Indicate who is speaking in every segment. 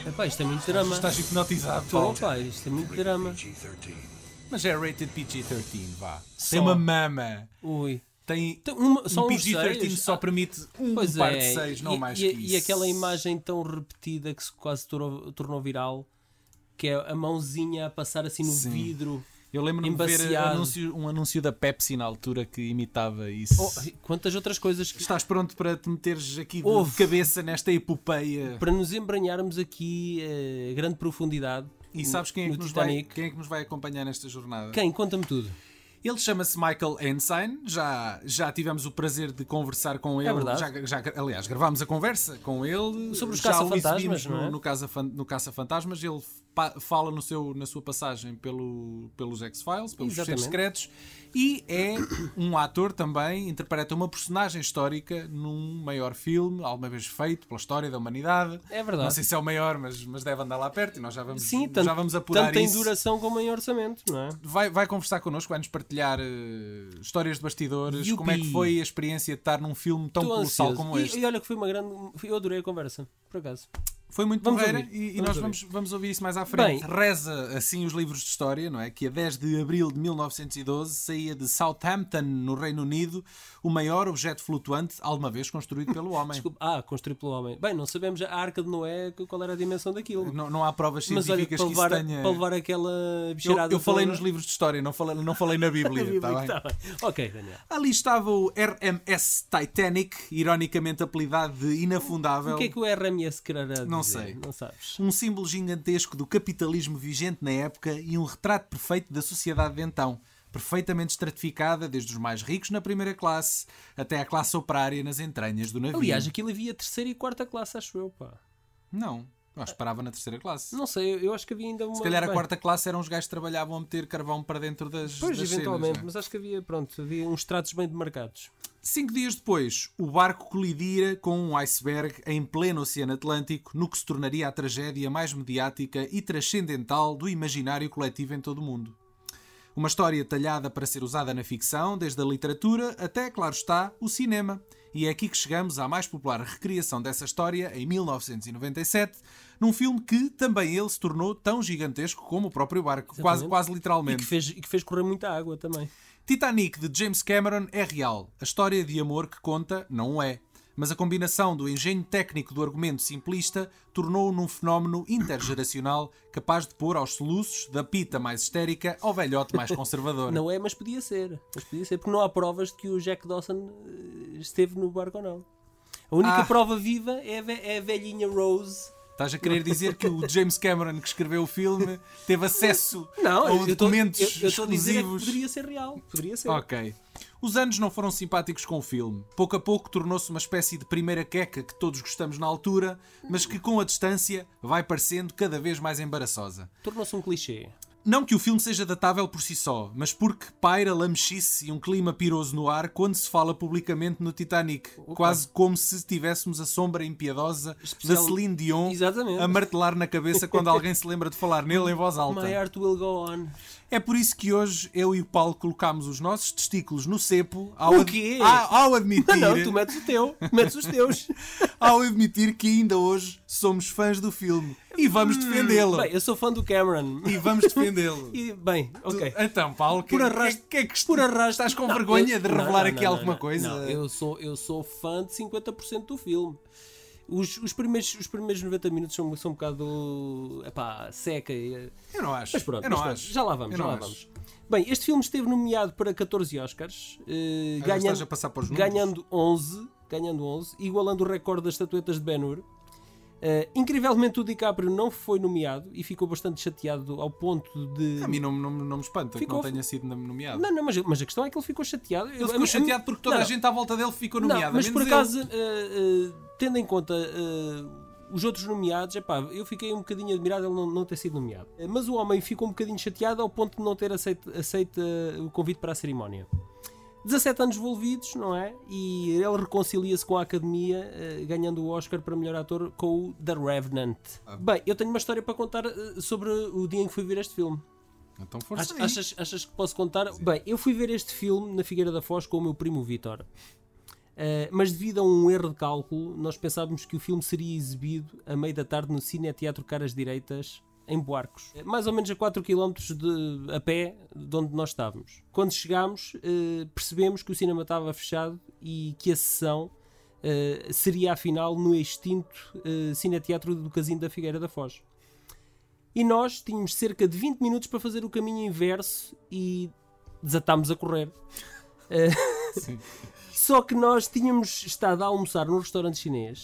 Speaker 1: Epá, isto é muito drama.
Speaker 2: Estás hipnotizado,
Speaker 1: Estou,
Speaker 2: Paulo.
Speaker 1: pá, isto é muito drama.
Speaker 2: Mas é rated PG-13, vá.
Speaker 1: Só.
Speaker 2: Tem uma mama.
Speaker 1: Ui.
Speaker 2: Tem
Speaker 1: Só
Speaker 2: um
Speaker 1: uns
Speaker 2: PG-13
Speaker 1: seis.
Speaker 2: só permite um
Speaker 1: Pois
Speaker 2: par
Speaker 1: é,
Speaker 2: de 6, não mais
Speaker 1: e,
Speaker 2: que isso.
Speaker 1: e aquela imagem tão repetida que se quase tornou viral, que é a mãozinha a passar assim no
Speaker 2: Sim.
Speaker 1: vidro.
Speaker 2: Eu lembro-me de ver
Speaker 1: embaciado.
Speaker 2: um anúncio da Pepsi na altura que imitava isso.
Speaker 1: Oh, quantas outras coisas que...
Speaker 2: Estás pronto para te meteres aqui de
Speaker 1: Houve.
Speaker 2: cabeça nesta epopeia?
Speaker 1: Para nos embranharmos aqui a grande profundidade.
Speaker 2: E sabes quem é,
Speaker 1: no
Speaker 2: que
Speaker 1: Titanic.
Speaker 2: quem é que nos vai acompanhar nesta jornada?
Speaker 1: Quem? Conta-me tudo.
Speaker 2: Ele chama-se Michael Ensign, já tivemos o prazer de conversar com ele.
Speaker 1: É verdade.
Speaker 2: Aliás, gravámos a conversa com ele.
Speaker 1: Sobre os
Speaker 2: Já o
Speaker 1: caça-fantasmas,
Speaker 2: exibimos
Speaker 1: não é?
Speaker 2: no Caça-Fantasmas. Ele fala na sua passagem pelos X-Files, pelos
Speaker 1: Exatamente.
Speaker 2: Fecheiros Secretos, e é um ator também, interpreta uma personagem histórica num maior filme, alguma vez feito pela história da humanidade.
Speaker 1: É verdade.
Speaker 2: Não sei se é o maior, mas deve andar lá perto e nós já vamos,
Speaker 1: Sim,
Speaker 2: já vamos apurar
Speaker 1: tanto em
Speaker 2: isso.
Speaker 1: duração como em orçamento, não é?
Speaker 2: Vai conversar connosco, vai-nos partilhar histórias de bastidores,
Speaker 1: Yupi.
Speaker 2: como é que foi a experiência de estar num filme tão
Speaker 1: Estou
Speaker 2: colossal
Speaker 1: ansioso.
Speaker 2: como este.
Speaker 1: E olha que foi uma grande... Eu adorei a conversa, por acaso.
Speaker 2: Foi muito
Speaker 1: Vamos
Speaker 2: porreira
Speaker 1: ouvir.
Speaker 2: e
Speaker 1: Vamos
Speaker 2: nós
Speaker 1: ouvir.
Speaker 2: vamos ouvir isso mais à frente.
Speaker 1: Bem.
Speaker 2: Reza assim os livros de história, não é? Que a 10 de abril de 1912 saía de Southampton, no Reino Unido, o maior objeto flutuante alguma vez construído pelo homem.
Speaker 1: Desculpa. Construído pelo homem. Bem, não sabemos a Arca de Noé qual era a dimensão daquilo.
Speaker 2: Não há provas
Speaker 1: Mas olha,
Speaker 2: científicas
Speaker 1: para
Speaker 2: que isso
Speaker 1: levar,
Speaker 2: tenha...
Speaker 1: para levar aquela bicheirada
Speaker 2: Eu falei
Speaker 1: toda-
Speaker 2: nos livros de história, não falei na Bíblia, tá bem?
Speaker 1: Tá bem. Ok, Daniel.
Speaker 2: Ali estava o RMS Titanic, ironicamente apelidado de inafundável.
Speaker 1: O que é que o RMS quererá dizer?
Speaker 2: Não sei.
Speaker 1: Não sabes.
Speaker 2: Um símbolo gigantesco do capitalismo vigente na época e um retrato perfeito da sociedade de então, perfeitamente estratificada desde os mais ricos na primeira classe até à classe operária nas entranhas do navio.
Speaker 1: Aliás, aquilo havia terceira e quarta classe, acho eu, pá.
Speaker 2: Não, eu acho que parava na terceira classe.
Speaker 1: Não sei, eu acho que havia ainda uma...
Speaker 2: Se calhar a
Speaker 1: Bem,
Speaker 2: quarta classe eram os gajos que trabalhavam a meter carvão para dentro das
Speaker 1: Pois,
Speaker 2: das
Speaker 1: eventualmente,
Speaker 2: cenas, não é?
Speaker 1: mas acho que havia uns tratos bem demarcados.
Speaker 2: 5 dias depois, o barco colidira com um iceberg em pleno Oceano Atlântico, no que se tornaria a tragédia mais mediática e transcendental do imaginário coletivo em todo o mundo. Uma história talhada para ser usada na ficção, desde a literatura até, claro está, o cinema. E é aqui que chegamos à mais popular recriação dessa história, em 1997, num filme que também ele se tornou tão gigantesco como o próprio barco,
Speaker 1: Exatamente.
Speaker 2: quase
Speaker 1: E
Speaker 2: literalmente.
Speaker 1: que fez correr muita água também.
Speaker 2: Titanic, de James Cameron, é real. A história de amor que conta não é. Mas a combinação do engenho técnico do argumento simplista tornou-o num fenómeno intergeracional capaz de pôr aos soluços da pita mais histérica ao velhote mais conservador.
Speaker 1: Não é, mas podia ser. Porque não há provas de que o Jack Dawson esteve no barco ou não. A única prova viva é a velhinha Rose.
Speaker 2: Estás a querer dizer que o James Cameron, que escreveu o filme, teve acesso
Speaker 1: Não,
Speaker 2: a
Speaker 1: eu estou
Speaker 2: documentos
Speaker 1: a dizer é que
Speaker 2: exclusivos?
Speaker 1: poderia ser real. Poderia ser.
Speaker 2: Ok. Os anos não foram simpáticos com o filme. Pouco a pouco tornou-se uma espécie de primeira queca que todos gostamos na altura, mas que com a distância vai parecendo cada vez mais embaraçosa.
Speaker 1: Tornou-se um clichê.
Speaker 2: Não que o filme seja datável por si só, mas porque paira lamechice e um clima piroso no ar quando se fala publicamente no Titanic. Quase como se tivéssemos a sombra impiedosa da Celine Dion
Speaker 1: Exatamente.
Speaker 2: a martelar na cabeça quando alguém se lembra de falar nele em voz alta.
Speaker 1: My heart will go on.
Speaker 2: É por isso que hoje eu e o Paulo colocámos os nossos testículos no cepo
Speaker 1: O quê?
Speaker 2: ao admitir,
Speaker 1: Não, tu metes o teu. Metes os teus.
Speaker 2: ao admitir que ainda hoje somos fãs do filme. E vamos defendê-lo.
Speaker 1: Bem, eu sou fã do Cameron.
Speaker 2: E vamos defendê-lo.
Speaker 1: E, bem, ok.
Speaker 2: Então, Paulo,
Speaker 1: Por arrasto- por arrasto-
Speaker 2: estás com
Speaker 1: Não,
Speaker 2: vergonha de
Speaker 1: não,
Speaker 2: revelar
Speaker 1: não,
Speaker 2: aqui
Speaker 1: não,
Speaker 2: alguma
Speaker 1: não,
Speaker 2: coisa?
Speaker 1: Não, eu sou fã de 50% do filme. Os primeiros 90 minutos são um bocado seca.
Speaker 2: Eu não acho.
Speaker 1: Mas pronto,
Speaker 2: eu não
Speaker 1: mas pronto,
Speaker 2: acho.
Speaker 1: já lá vamos.
Speaker 2: Eu
Speaker 1: Já
Speaker 2: não
Speaker 1: lá
Speaker 2: acho.
Speaker 1: vamos. Bem, este filme esteve nomeado para 14 Oscars,
Speaker 2: Já estás a passar para os números?
Speaker 1: ganhando 11, igualando o recorde das estatuetas de Ben-Hur. Incrivelmente o DiCaprio não foi nomeado e ficou bastante chateado ao ponto de...
Speaker 2: A mim não me espanta
Speaker 1: Ficou-
Speaker 2: que não tenha sido nomeado.
Speaker 1: Não, mas a questão é que ele ficou chateado.
Speaker 2: Ele ficou chateado porque toda a gente à volta dele ficou nomeada.
Speaker 1: Não, mas por
Speaker 2: menos
Speaker 1: acaso, tendo em conta os outros nomeados, eu fiquei um bocadinho admirado ele não ter sido nomeado. Mas o homem ficou um bocadinho chateado ao ponto de não ter aceito o convite para a cerimónia. 17 anos envolvidos, não é? E ele reconcilia-se com a Academia, ganhando o Oscar para melhor ator com o The Revenant. Bem, eu tenho uma história para contar sobre o dia em que fui ver este filme.
Speaker 2: Então força aí.
Speaker 1: Achas que posso contar? Bem, eu fui ver este filme na Figueira da Foz com o meu primo Vítor. Mas devido a um erro de cálculo, nós pensávamos que o filme seria exibido a meio da tarde no Cineteatro Caras Direitas, em Buarcos, mais ou menos a 4 km a pé de onde nós estávamos. Quando chegámos, percebemos que o cinema estava fechado e que a sessão seria afinal no extinto Cineteatro do Casino da Figueira da Foz. E nós tínhamos cerca de 20 minutos para fazer o caminho inverso e desatámos a correr.
Speaker 2: Sim.
Speaker 1: Só que nós tínhamos estado a almoçar num restaurante chinês.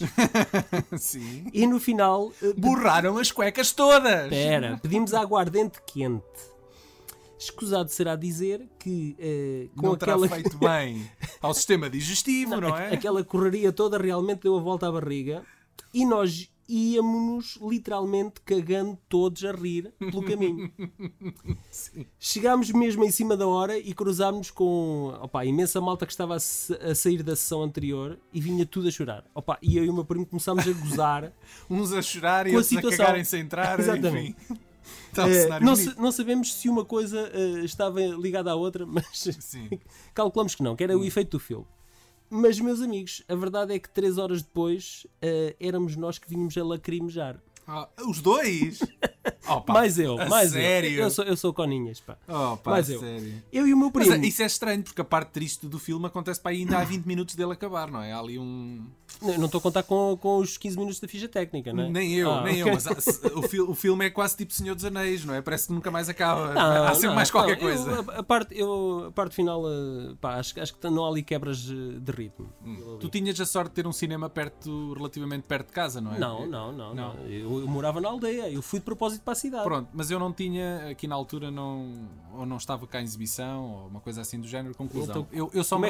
Speaker 2: Sim.
Speaker 1: E no final...
Speaker 2: Borraram as cuecas todas!
Speaker 1: Espera, pedimos aguardente quente. Escusado será dizer que com
Speaker 2: não
Speaker 1: aquela...
Speaker 2: terá feito bem ao sistema digestivo, não é?
Speaker 1: Aquela correria toda realmente deu a volta à barriga e nós íamos-nos literalmente cagando todos a rir pelo caminho.
Speaker 2: Sim.
Speaker 1: Chegámos mesmo em cima da hora e cruzámos com a imensa malta que estava a sair da sessão anterior e vinha tudo a chorar. E eu e o meu primo começámos a gozar.
Speaker 2: Uns a chorar e
Speaker 1: com a
Speaker 2: outros a
Speaker 1: situação.
Speaker 2: cagarem-se a entrar.
Speaker 1: Exatamente.
Speaker 2: Enfim. Está um cenário bonito.
Speaker 1: Não sabemos se uma coisa estava ligada à outra, mas
Speaker 2: Sim.
Speaker 1: calculamos que não, que era o efeito do filme. Mas, meus amigos, a verdade é que 3 horas depois éramos nós que vínhamos a lacrimejar.
Speaker 2: Os dois? Opa,
Speaker 1: mais eu.
Speaker 2: Sério?
Speaker 1: Eu sou Coninhas, pá.
Speaker 2: Mais
Speaker 1: eu.
Speaker 2: Sério?
Speaker 1: Eu e o meu primo.
Speaker 2: Mas isso é estranho, porque a parte triste do filme acontece para ainda há 20 minutos dele acabar, não é? Há ali um...
Speaker 1: Não estou a contar com os 15 minutos da ficha técnica, não é?
Speaker 2: Nem eu, mas o filme é quase tipo Senhor dos Anéis, não é? Parece que nunca mais acaba. Há sempre mais qualquer coisa.
Speaker 1: A parte final, acho que não há ali quebras de ritmo.
Speaker 2: Tu tinhas a sorte de ter um cinema relativamente perto de casa, não é?
Speaker 1: Não. Eu morava na aldeia, eu fui de propósito para a cidade.
Speaker 2: Pronto, mas eu não tinha, aqui na altura, ou não estava cá em exibição, ou uma coisa assim do género. Conclusão.
Speaker 1: Então,
Speaker 2: eu só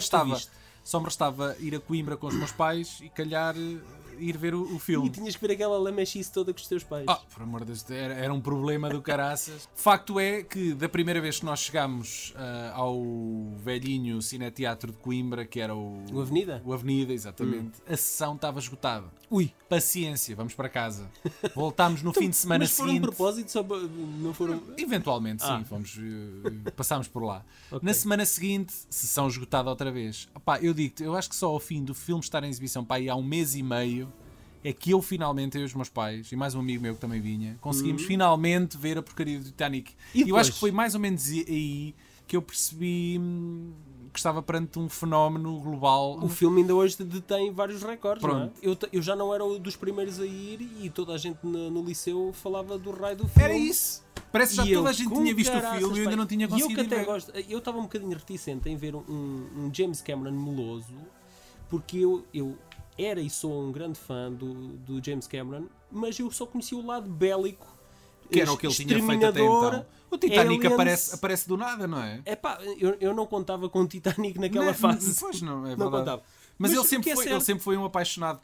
Speaker 2: me restava ir a Coimbra com os meus pais e calhar ir ver o filme.
Speaker 1: E tinhas que ver aquela lamechice toda com os teus pais.
Speaker 2: Por amor de Deus, era um problema do caraças. Facto é que da primeira vez que nós chegámos ao velhinho Cineteatro de Coimbra, que era o
Speaker 1: Avenida?
Speaker 2: O Avenida, exatamente. A sessão estava esgotada.
Speaker 1: Ui!
Speaker 2: Paciência, vamos para casa. Voltámos no fim de semana seguinte.
Speaker 1: Mas foram de propósito? Não foram...
Speaker 2: Eventualmente, sim. Passámos por lá. Okay. Na semana seguinte, sessão esgotada outra vez. Eu digo-te, eu acho que só ao fim do filme estar em exibição, aí há 1 mês e meio, é que eu finalmente, eu e os meus pais, e mais um amigo meu que também vinha, conseguimos finalmente ver a porcaria do Titanic. E eu acho que foi mais ou menos aí que eu percebi que estava perante um fenómeno global.
Speaker 1: O filme ainda hoje detém vários recordes, não é? Eu já não era dos primeiros a ir e toda a gente no liceu falava do raio do filme.
Speaker 2: Era isso! Parece que já toda a gente tinha visto o filme e eu ainda não tinha conseguido ver.
Speaker 1: Eu estava um bocadinho reticente em ver um James Cameron meloso, porque eu era e sou um grande fã do James Cameron, mas eu só conhecia o lado bélico,
Speaker 2: que era o que ele tinha feito até então. O Titanic aparece do nada, não é?
Speaker 1: Eu não contava com o Titanic naquela fase.
Speaker 2: Pois não, é verdade.
Speaker 1: Não contava.
Speaker 2: Mas ele sempre foi um apaixonado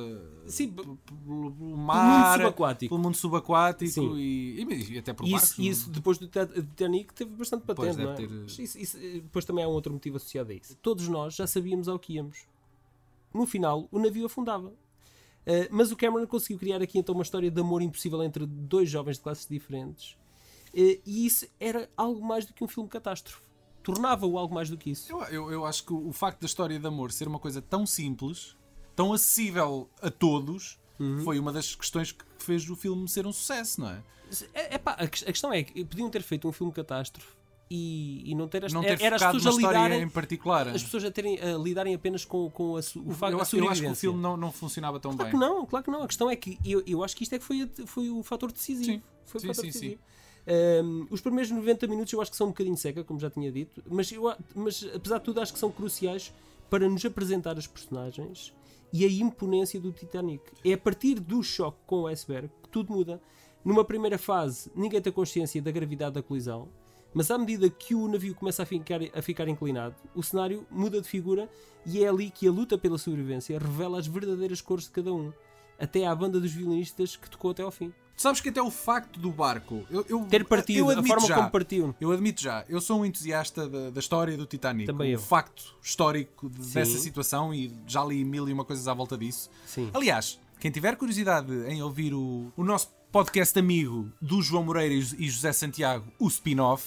Speaker 2: pelo
Speaker 1: mar,
Speaker 2: pelo mundo subaquático e até por barcos.
Speaker 1: Isso depois do Titanic teve bastante patente, não é? Isso, depois também há um outro motivo associado a isso. Todos nós já sabíamos ao que íamos. No final, o navio afundava. Mas o Cameron conseguiu criar aqui então uma história de amor impossível entre 2 jovens de classes diferentes. E isso era algo mais do que um filme catástrofe. Tornava-o algo mais do que isso.
Speaker 2: Eu acho que o facto da história de amor ser uma coisa tão simples, tão acessível a todos, foi uma das questões que fez o filme ser um sucesso, não é?
Speaker 1: A questão é que podiam ter feito um filme catástrofe e não ter
Speaker 2: era as pessoas a lidarem em particular.
Speaker 1: As pessoas a lidarem apenas com o facto da sobrevivência.
Speaker 2: Eu acho que o filme não funcionava tão bem.
Speaker 1: Claro que não. A questão é que eu acho que isto é que foi o fator decisivo.
Speaker 2: Sim.
Speaker 1: Foi o fator decisivo. Os primeiros 90 minutos eu acho que são um bocadinho seca, como já tinha dito, mas apesar de tudo acho que são cruciais para nos apresentar as personagens e a imponência do Titanic. É a partir do choque com o iceberg que tudo muda. Numa primeira fase ninguém tem consciência da gravidade da colisão, mas à medida que o navio começa a ficar inclinado, o cenário muda de figura e é ali que a luta pela sobrevivência revela as verdadeiras cores de cada um, até à banda dos violinistas que tocou até ao fim.
Speaker 2: Sabes que até o facto do barco
Speaker 1: ter partido, a forma como partiu.
Speaker 2: Eu admito já, eu sou um entusiasta da história do Titanic.
Speaker 1: Também
Speaker 2: o facto histórico dessa situação, e já li 1001 coisas à volta disso.
Speaker 1: Sim.
Speaker 2: Aliás, quem tiver curiosidade em ouvir o nosso podcast amigo do João Moreira e José Santiago, o spin-off,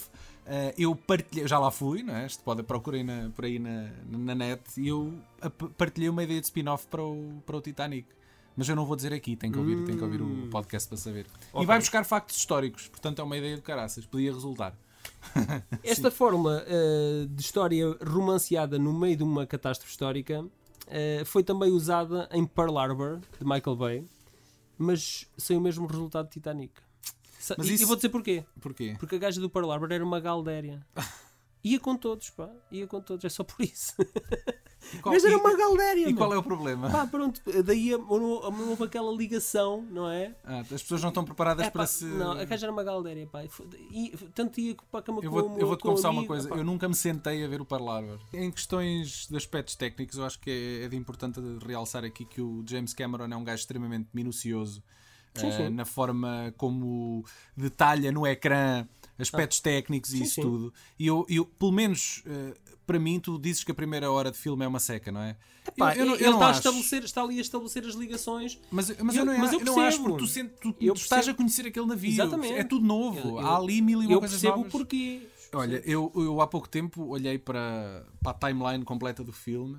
Speaker 2: eu partilhei, já lá fui, não é? Procurem por aí na net, e eu partilhei uma ideia de spin-off para o Titanic. Mas eu não vou dizer aqui, tem que ouvir o podcast para saber. Okay. E vai buscar factos históricos, portanto é uma ideia de caraças, podia resultar.
Speaker 1: Esta forma de história romanceada no meio de uma catástrofe histórica foi também usada em Pearl Harbor, de Michael Bay, mas sem o mesmo resultado de Titanic. Mas e vou dizer porquê.
Speaker 2: Porquê?
Speaker 1: Porque a gaja do Pearl Harbor era uma galdéria. Ia com todos, pá. Ia com todos, é só por isso. Mas era uma galdéria.
Speaker 2: E qual é o problema?
Speaker 1: Pá, pronto, daí houve aquela ligação, não é?
Speaker 2: As pessoas não estão preparadas para se...
Speaker 1: Não, a gaja era uma galdéria, pá. Tanto ia para a cama
Speaker 2: eu vou-te confessar uma coisa. Pá. Eu nunca me sentei a ver o Pearl Harbor. Em questões de aspectos técnicos, eu acho que é de importante realçar aqui que o James Cameron é um gajo extremamente minucioso. Sim. Na forma como detalha no ecrã aspectos técnicos e isso tudo. E eu pelo menos, para mim, tu dizes que a primeira hora de filme é uma seca, não é?
Speaker 1: Epá, ele está ali a estabelecer as ligações.
Speaker 2: Mas eu não acho, porque tu estás a conhecer aquele navio.
Speaker 1: Exatamente.
Speaker 2: É tudo novo. Há ali mil e uma coisas novas.
Speaker 1: Eu percebo o porquê.
Speaker 2: Olha, eu há pouco tempo olhei para a timeline completa do filme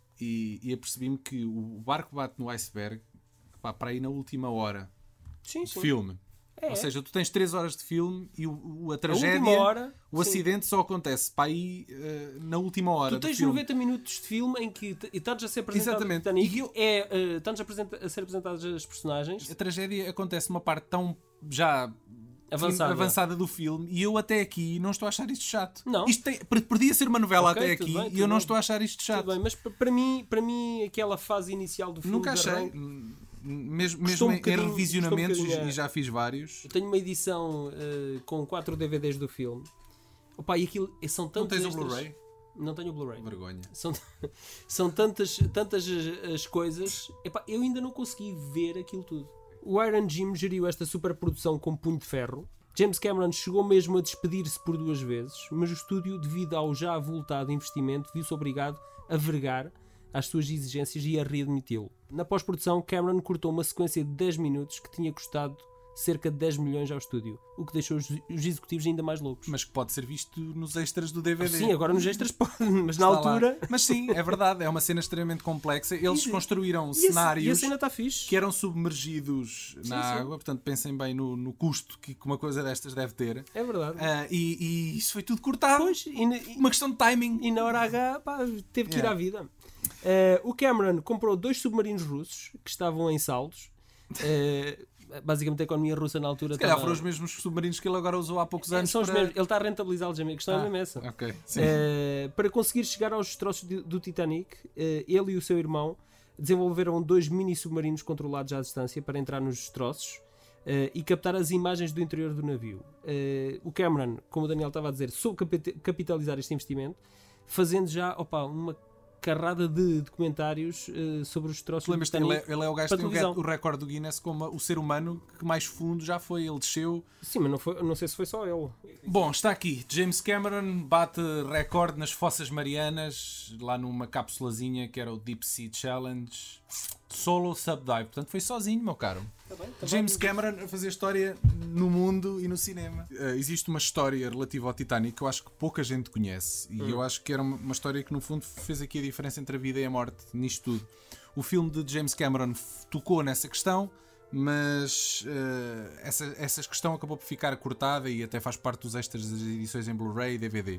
Speaker 2: e apercebi-me que o barco bate no iceberg para ir na última hora. Sim. Filme. Ou seja, tu tens 3 horas de filme e a tragédia, o acidente só acontece para aí na última hora.
Speaker 1: Tu tens 90 minutos de filme em que estás a ser apresentado.
Speaker 2: Exatamente.
Speaker 1: Estás a ser apresentadas as personagens.
Speaker 2: A tragédia acontece numa parte tão já avançada do filme e eu até aqui não estou a achar isto chato.
Speaker 1: Não.
Speaker 2: Podia ser uma novela até aqui e eu não estou a achar isto chato.
Speaker 1: Tudo bem, mas para mim aquela fase inicial do filme...
Speaker 2: Nunca achei... Mesmo em revisionamentos, e já fiz vários.
Speaker 1: Eu tenho uma edição com 4 DVDs do filme. Opa, e aquilo são tantos.
Speaker 2: Não tens o Blu-ray?
Speaker 1: Não tenho o Blu-ray.
Speaker 2: Vergonha.
Speaker 1: São tantas as coisas. Epá, eu ainda não consegui ver aquilo tudo. O Iron Jim geriu esta superprodução com punho de ferro. James Cameron chegou mesmo a despedir-se por 2 vezes, mas o estúdio, devido ao já avultado investimento, viu-se obrigado a vergar às suas exigências e a readmiti-lo. Na pós-produção, Cameron cortou uma sequência de 10 minutos que tinha custado cerca de 10 milhões ao estúdio, o que deixou os executivos ainda mais loucos.
Speaker 2: Mas que pode ser visto nos extras do DVD.
Speaker 1: Sim, agora nos extras pode, mas na altura...
Speaker 2: Mas sim, é verdade, é uma cena extremamente complexa. Eles construíram cenários
Speaker 1: e a cena está fixe.
Speaker 2: Que eram submergidos na água, portanto pensem bem no custo que uma coisa destas deve ter.
Speaker 1: É verdade.
Speaker 2: E isso foi tudo cortado.
Speaker 1: Pois,
Speaker 2: uma questão de timing.
Speaker 1: E na hora H, teve que ir à vida. O Cameron comprou 2 submarinos russos que estavam em saldos. Basicamente a economia russa na altura...
Speaker 2: Se calhar foram os mesmos submarinos que ele agora usou há poucos anos.
Speaker 1: São os mesmos. Ele está a rentabilizá-los, a questão é mesmo essa.
Speaker 2: Okay, sim.
Speaker 1: Para conseguir chegar aos destroços do Titanic, ele e o seu irmão desenvolveram 2 mini submarinos controlados à distância para entrar nos destroços e captar as imagens do interior do navio. O Cameron, como o Daniel estava a dizer, soube capitalizar este investimento, fazendo já uma carrada de documentários sobre os destroços do Titanic.
Speaker 2: Ele é o gajo que tem o recorde do Guinness como o ser humano que mais fundo já foi. Ele desceu.
Speaker 1: Sim, mas não sei se foi só ele.
Speaker 2: Bom, está aqui. James Cameron bate recorde nas Fossas Marianas, lá numa cápsulazinha que era o Deep Sea Challenge. Solo subdive. Portanto, foi sozinho, meu caro.
Speaker 1: Tá bem.
Speaker 2: James Cameron a fazer história no mundo e no cinema. Existe uma história relativa ao Titanic que eu acho que pouca gente conhece. E eu acho que era uma história que, no fundo, fez aqui a diferença entre a vida e a morte nisto tudo. O filme de James Cameron tocou nessa questão, mas essa questão acabou por ficar cortada e até faz parte dos extras das edições em Blu-ray e DVD.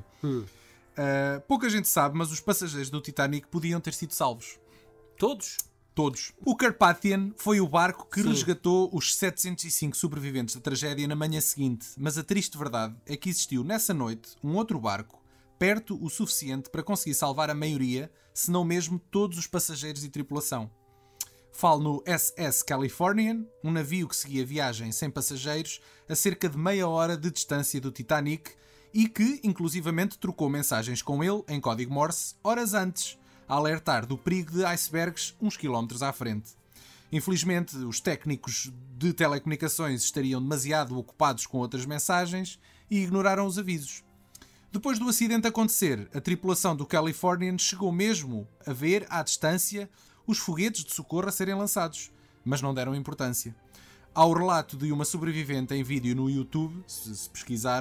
Speaker 2: Pouca gente sabe, mas os passageiros do Titanic podiam ter sido salvos.
Speaker 1: Todos.
Speaker 2: O Carpathian foi o barco que resgatou os 705 sobreviventes da tragédia na manhã seguinte, mas a triste verdade é que existiu nessa noite um outro barco, perto o suficiente para conseguir salvar a maioria, se não mesmo todos os passageiros e tripulação. Falo no SS Californian, um navio que seguia viagem sem passageiros a cerca de meia hora de distância do Titanic e que, inclusivamente, trocou mensagens com ele em código Morse horas antes, a alertar do perigo de icebergs uns quilómetros à frente. Infelizmente, os técnicos de telecomunicações estariam demasiado ocupados com outras mensagens e ignoraram os avisos. Depois do acidente acontecer, a tripulação do Californian chegou mesmo a ver, à distância, os foguetes de socorro a serem lançados, mas não deram importância. Há o relato de uma sobrevivente em vídeo no YouTube, se pesquisarem,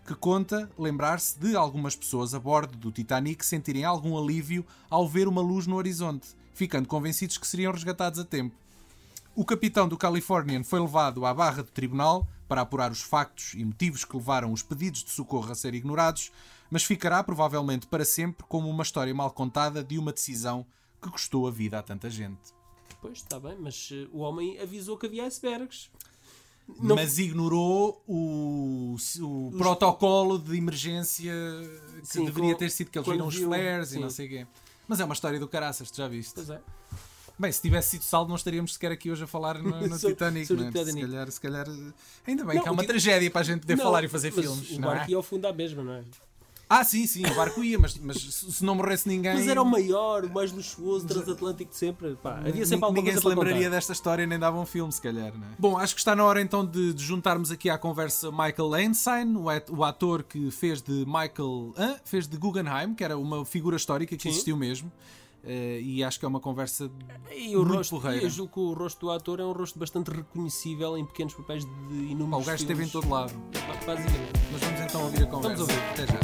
Speaker 2: que conta lembrar-se de algumas pessoas a bordo do Titanic sentirem algum alívio ao ver uma luz no horizonte, ficando convencidos que seriam resgatados a tempo. O capitão do Californian foi levado à barra do tribunal para apurar os factos e motivos que levaram os pedidos de socorro a ser ignorados, mas ficará provavelmente para sempre como uma história mal contada de uma decisão que custou a vida a tanta gente.
Speaker 1: Pois, está bem, mas o homem avisou que havia icebergs.
Speaker 2: Mas ignorou o protocolo de emergência que
Speaker 1: Sim,
Speaker 2: deveria ter sido, que eles viram os
Speaker 1: viu,
Speaker 2: flares
Speaker 1: sim.
Speaker 2: e não sei o quê. Mas é uma história do caraças, tu já viste?
Speaker 1: Pois é.
Speaker 2: Bem, se tivesse sido saldo, não estaríamos sequer aqui hoje a falar no Titanic.
Speaker 1: sobre
Speaker 2: Não é?
Speaker 1: o Titanic.
Speaker 2: Se calhar. Ainda bem que há uma tragédia para a gente poder falar e fazer
Speaker 1: mas
Speaker 2: filmes.
Speaker 1: o
Speaker 2: Não é?
Speaker 1: barco ia ao fundo à mesma, não é?
Speaker 2: Ah, sim, o barco ia, mas se não morresse ninguém.
Speaker 1: Mas era o maior, o mais luxuoso transatlântico de sempre. Pá, havia sempre alguma
Speaker 2: ninguém
Speaker 1: coisa
Speaker 2: se
Speaker 1: para
Speaker 2: lembraria
Speaker 1: contar.
Speaker 2: desta história nem dava um filme, se calhar. Não é? Bom, acho que está na hora então de juntarmos aqui à conversa Michael Ensign, o ator que fez de Guggenheim, que era uma figura histórica que existiu mesmo. E acho que é uma conversa muito porreira.
Speaker 1: Eu julgo que o rosto do ator é um rosto bastante reconhecível em pequenos papéis de inúmeros
Speaker 2: O gajo esteve em
Speaker 1: filmes.
Speaker 2: todo lado.
Speaker 1: Basicamente.
Speaker 2: Mas vamos então ouvir a conversa.
Speaker 1: Vamos ouvir.
Speaker 2: Até já.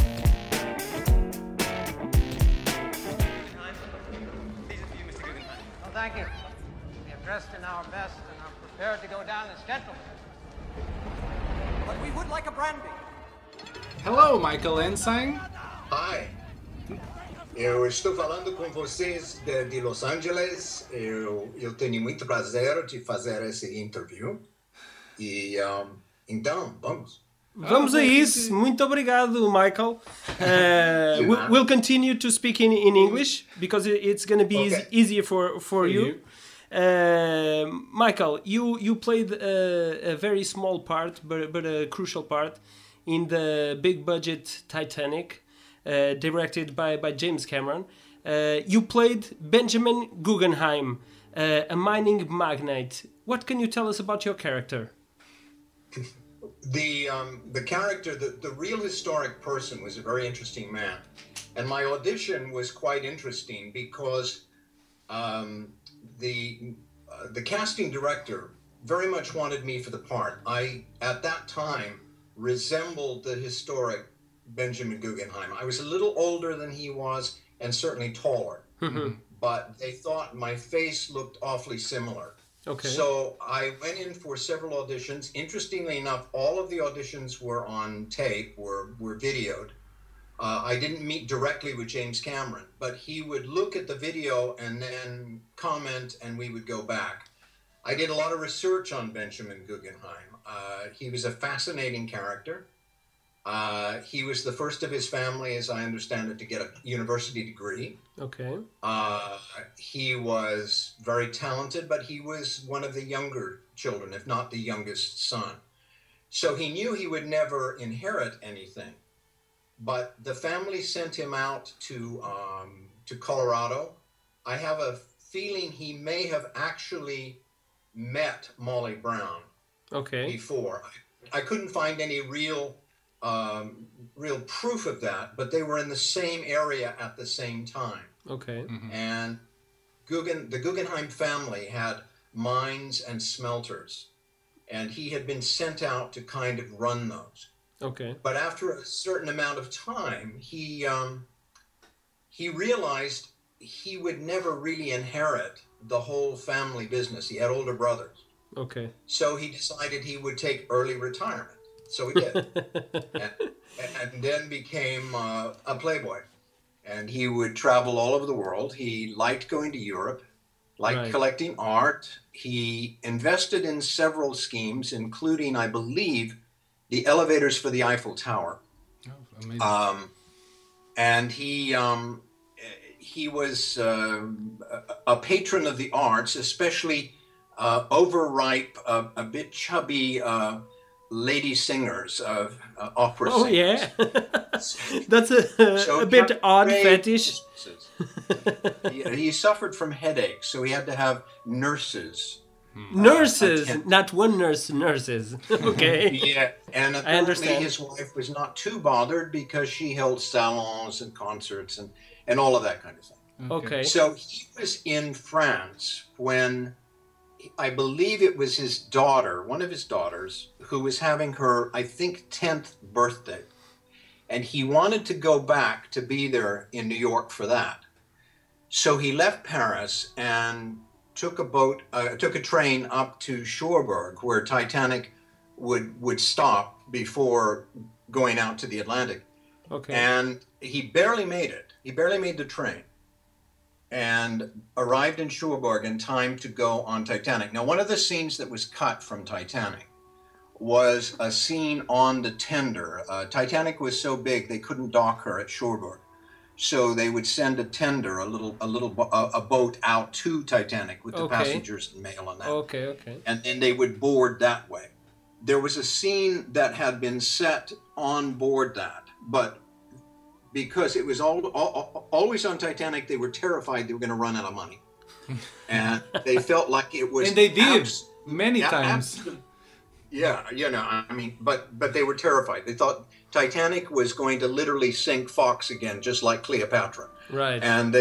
Speaker 3: Well, thank you. We have dressed in our best and are prepared to go down as gentlemen. But we would like a brandy.
Speaker 4: Hello, Michael Ensign.
Speaker 5: Hi. Eu estou falando com vocês de Los Angeles. Eu tenho muito prazer de fazer esse interview. E então, vamos.
Speaker 1: Vamos a isso. Muito obrigado, Michael. We'll continue to speak in English because it's going to be
Speaker 5: Okay.
Speaker 1: easier for you. Michael, you played a very small part, but a crucial part in the big budget Titanic, directed by James Cameron. You played Benjamin Guggenheim, a mining magnate. What can you tell us about your character?
Speaker 5: The character, the real historic person, was a very interesting man, and my audition was quite interesting because the casting director very much wanted me for the part. I at that time resembled the historic Benjamin Guggenheim. I was a little older than he was, and certainly taller, but they thought my face looked awfully similar.
Speaker 1: Okay.
Speaker 5: So I went in for several auditions. Interestingly enough, all of the auditions were on tape, were videoed. I didn't meet directly with James Cameron, but he would look at the video and then comment, and we would go back. I did a lot of research on Benjamin Guggenheim. He was a fascinating character. He was the first of his family, as I understand it, to get a university degree.
Speaker 1: Okay.
Speaker 5: He was very talented, but he was one of the younger children, if not the youngest son. So he knew he would never inherit anything. But the family sent him out to Colorado. I have a feeling he may have actually met Molly Brown
Speaker 1: Okay.
Speaker 5: before. I couldn't find any real proof of that, but they were in the same area at the same time.
Speaker 1: Okay.
Speaker 5: And the Guggenheim family had mines and smelters, and he had been sent out to kind of run those.
Speaker 1: Okay.
Speaker 5: But after a certain amount of time, he realized he would never really inherit the whole family business. He had older brothers.
Speaker 1: Okay.
Speaker 5: So he decided he would take early retirement. So he did. and then became a playboy. And he would travel all over the world. He liked going to Europe, liked
Speaker 1: Right.
Speaker 5: collecting art. He invested in several schemes, including, I believe, the elevators for the Eiffel Tower.
Speaker 4: Oh, amazing.
Speaker 5: And he was a patron of the arts, especially overripe, a bit chubby lady singers of opera
Speaker 1: Oh
Speaker 5: singers.
Speaker 1: yeah. That's
Speaker 5: So
Speaker 1: a
Speaker 5: he
Speaker 1: bit
Speaker 5: had
Speaker 1: odd
Speaker 5: great
Speaker 1: fetish.
Speaker 5: businesses. he suffered from headaches, so he had to have nurses.
Speaker 1: Nurses,
Speaker 5: attend-
Speaker 1: not one nurse. Nurses. Okay.
Speaker 5: Yeah, and apparently
Speaker 1: understand.
Speaker 5: his wife was not too bothered because she held salons and concerts and all of that kind of thing.
Speaker 1: Okay.
Speaker 5: So he was in France when I believe it was his daughter, one of his daughters, who was having her, I think, 10th birthday. and he wanted to go back to be there in New York for that. So he left Paris and took a train up to Cherbourg, where Titanic would stop before going out to the Atlantic.
Speaker 1: Okay.
Speaker 5: And he barely made it. He barely made the train and arrived in Cherbourg in time to go on Titanic. Now, one of the scenes that was cut from Titanic was a scene on the tender. Titanic was so big they couldn't dock her at Cherbourg. So they would send a tender, a boat out to Titanic with the passengers and mail and that.
Speaker 1: Okay.
Speaker 5: And then they would board that way. There was a scene that had been set on board that, but because it was always on Titanic, they were terrified they were going to run out of money, and they felt like it was.
Speaker 2: And they did many times.
Speaker 5: Yeah, I mean, but they were terrified. They thought Titanic was going to literally sink Fox again, just like Cleopatra.
Speaker 1: Right.
Speaker 5: And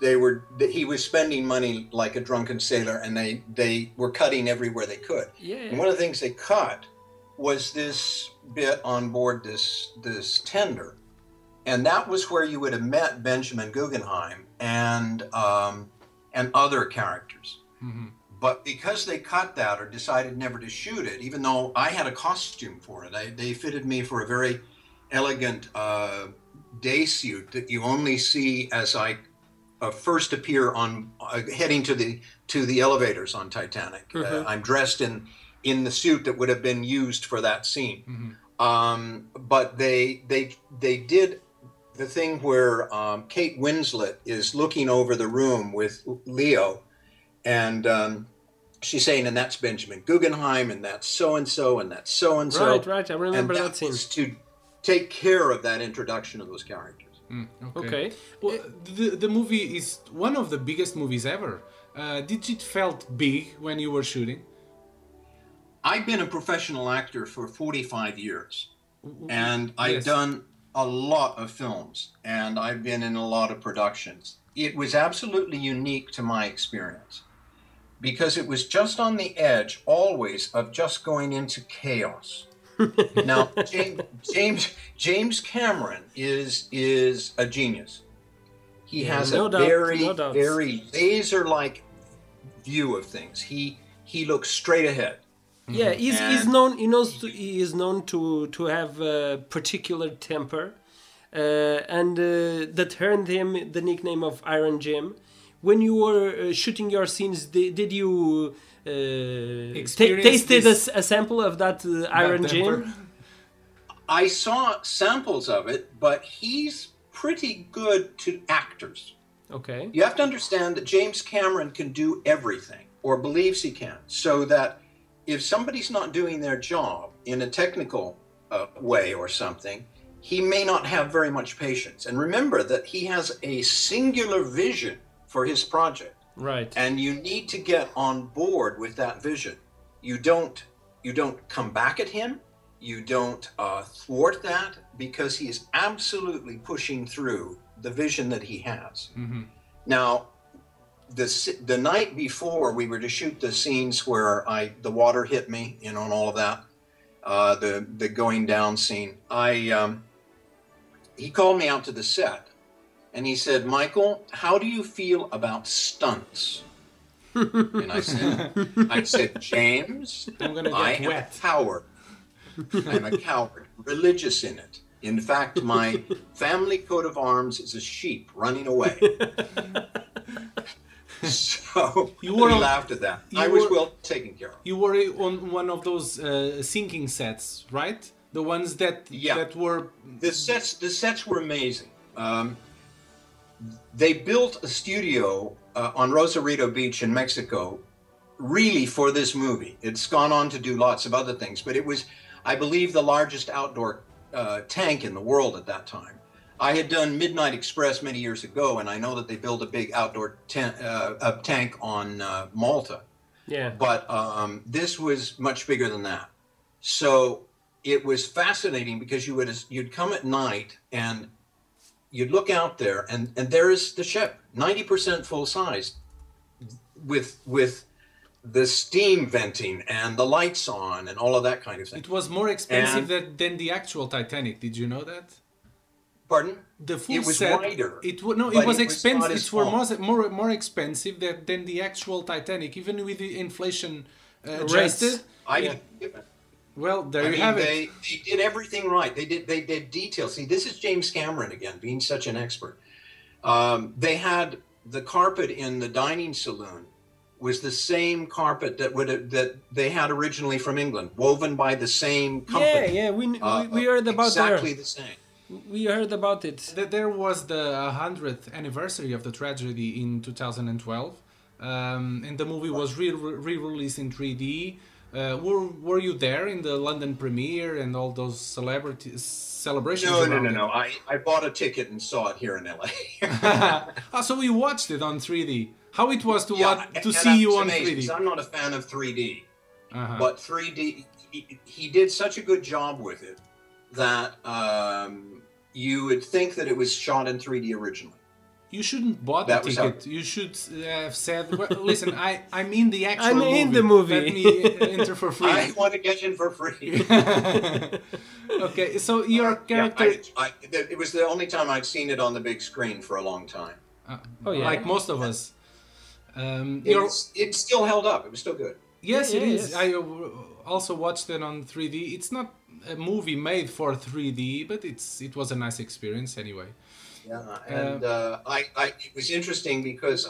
Speaker 5: he was spending money like a drunken sailor, and they were cutting everywhere they could.
Speaker 1: Yeah.
Speaker 5: And one of the things they cut was this bit on board this tender, and that was where you would have met Benjamin Guggenheim and other characters. Mm-hmm. But because they cut that or decided never to shoot it, even though I had a costume for it, they fitted me for a very elegant day suit that you only see as I first appear on heading to the elevators on Titanic. Mm-hmm. I'm dressed in the suit that would have been used for that scene. Mm-hmm. But they did the thing where Kate Winslet is looking over the room with Leo, and she's saying, and that's Benjamin Guggenheim, and that's so-and-so, and that's so-and-so.
Speaker 1: Right, I remember that scene.
Speaker 5: To take care of that introduction of those characters.
Speaker 1: Okay.
Speaker 2: Well, the movie is one of the biggest movies ever. Did it felt big when you were shooting?
Speaker 5: I've been a professional actor for 45 years, and I've done a lot of films, and I've been in a lot of productions. It was absolutely unique to my experience, because it was just on the edge always of just going into chaos. Now, James Cameron is a genius. He has a very laser-like view of things. He looks straight ahead.
Speaker 1: Yeah, he is known to have a particular temper, and that earned him the nickname of Iron Jim. When you were shooting your scenes, did you tasted a sample of that Iron Jim?
Speaker 5: I saw samples of it, but he's pretty good to actors.
Speaker 1: Okay.
Speaker 5: You have to understand that James Cameron can do everything, or believes he can, so that if somebody's not doing their job in a technical way or something, he may not have very much patience. And remember that he has a singular vision for his project.
Speaker 1: Right.
Speaker 5: And you need to get on board with that vision. You don't come back at him. You don't thwart that, because he is absolutely pushing through the vision that he has. Mm-hmm. Now, the night before we were to shoot the scenes where the water hit me, and all of that, the going down scene, he called me out to the set, and he said, "Michael, how do you feel about stunts?" And I said, "James, I am a coward. I'm a coward, religious in it. In fact, my family coat of arms is a sheep running away." So we laughed at that. I was well taken care of.
Speaker 2: You were on one of those sinking sets, right? The ones that were...
Speaker 5: The sets were amazing. They built a studio on Rosarito Beach in Mexico really for this movie. It's gone on to do lots of other things, but it was, I believe, the largest outdoor tank in the world at that time. I had done Midnight Express many years ago, and I know that they built a big outdoor tank on Malta.
Speaker 1: Yeah.
Speaker 5: But this was much bigger than that. So it was fascinating, because you'd come at night and you'd look out there, and there's the ship, 90% full size, with the steam venting and the lights on and all of that kind of thing.
Speaker 2: It was more expensive than the actual Titanic. Did you know that?
Speaker 5: Pardon?
Speaker 2: The full
Speaker 5: It was
Speaker 2: set.
Speaker 5: wider,
Speaker 2: It
Speaker 5: but
Speaker 2: was
Speaker 5: it was
Speaker 2: expensive.
Speaker 5: not as
Speaker 2: It was
Speaker 5: small.
Speaker 2: more expensive than the actual Titanic, even with the inflation
Speaker 1: Rates.
Speaker 2: adjusted.
Speaker 5: I
Speaker 1: Yeah.
Speaker 5: didn't give it.
Speaker 2: Well, there
Speaker 5: I
Speaker 2: you
Speaker 5: mean,
Speaker 2: have it.
Speaker 5: they did everything right. They did detail. See, this is James Cameron again, being such an expert. They had the carpet in the dining saloon was the same carpet that they had originally from England, woven by the same company.
Speaker 1: Yeah, we heard about
Speaker 5: exactly
Speaker 1: there.
Speaker 5: the same.
Speaker 1: We heard about it.
Speaker 2: There was the 100th anniversary of the tragedy in 2012, and the movie was re-released in 3D. Were you there in the London premiere and all those celebrations?
Speaker 5: No. I bought a ticket and saw it here in LA.
Speaker 2: So we watched it on 3D. How it was to
Speaker 5: and
Speaker 2: see
Speaker 5: I
Speaker 2: you
Speaker 5: was
Speaker 2: on
Speaker 5: amazed,
Speaker 2: 3D?
Speaker 5: because I'm not a fan of 3D,
Speaker 2: Uh-huh.
Speaker 5: but 3D, he did such a good job with it that you would think that it was shot in 3D originally.
Speaker 2: You shouldn't bought the
Speaker 5: That was
Speaker 2: ticket. You should have said, well, "Listen, I'm in the actual
Speaker 1: I'm
Speaker 2: movie.
Speaker 1: in the movie.
Speaker 2: Let me enter for free."
Speaker 5: I want to get in for free.
Speaker 2: Okay, so your character,
Speaker 5: It was the only time I'd seen it on the big screen for a long time.
Speaker 1: Oh yeah.
Speaker 2: like most of us, your
Speaker 5: It still held up. It was still good.
Speaker 2: yes,
Speaker 1: Yeah,
Speaker 2: it is.
Speaker 1: yes.
Speaker 2: I also watched it on 3D. It's not a movie made for 3D, but it was a nice experience anyway.
Speaker 5: Yeah, and it was interesting because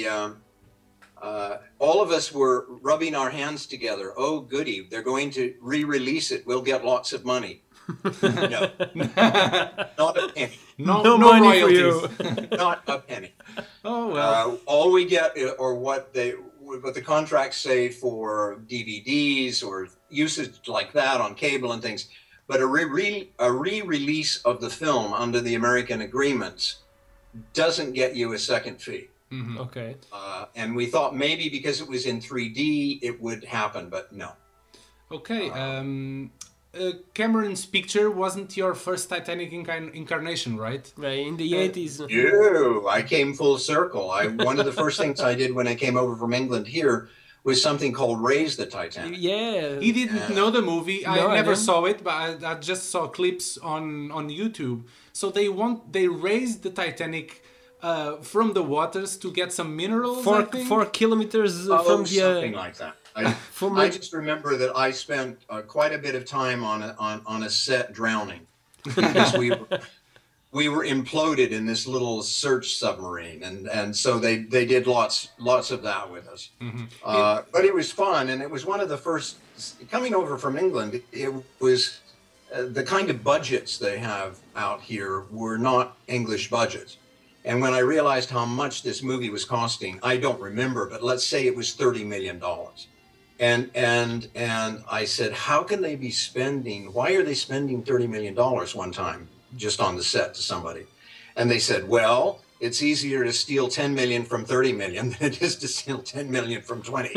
Speaker 5: all of us were rubbing our hands together. Oh, goody! They're going to re-release it. We'll get lots of money. No, not a penny.
Speaker 2: No
Speaker 1: money for you.
Speaker 2: royalties.
Speaker 5: Not a penny.
Speaker 2: Oh well.
Speaker 5: All we get, or what the contracts say for DVDs or usage like that on cable and things, but a re-release of the film under the American agreements doesn't get you a second fee.
Speaker 1: Okay.
Speaker 5: And we thought maybe because it was in 3D it would happen, but no.
Speaker 2: Okay. Cameron's picture wasn't your first Titanic incarnation, right?
Speaker 1: Right, in the 80s.
Speaker 5: No, I came full circle. One of the first things I did when I came over from England here was something called Raise the Titanic.
Speaker 1: Yeah.
Speaker 2: He didn't know the movie.
Speaker 1: No,
Speaker 2: I
Speaker 1: I
Speaker 2: never
Speaker 1: didn't.
Speaker 2: saw it, but I just saw clips on YouTube. So they raised the Titanic from the waters to get some minerals. I think.
Speaker 1: 4 kilometers
Speaker 5: Oh,
Speaker 1: from
Speaker 5: something
Speaker 1: the.
Speaker 5: like that.
Speaker 1: From
Speaker 5: I
Speaker 1: the-
Speaker 5: just remember that I spent quite a bit of time on a set drowning because we were imploded in this little search submarine, and so they did lots of that with us. But it was fun, and it was one of the first coming over from England. It was the kind of budgets they have out here were not English budgets. And when I realized how much this movie was costing, I don't remember, but let's say it was $30 million. And I said, how can they be spending, why are they spending $30 million one time just on the set to somebody? And they said, well, it's easier to steal 10 million from 30 million than it is to steal 10 million from 20.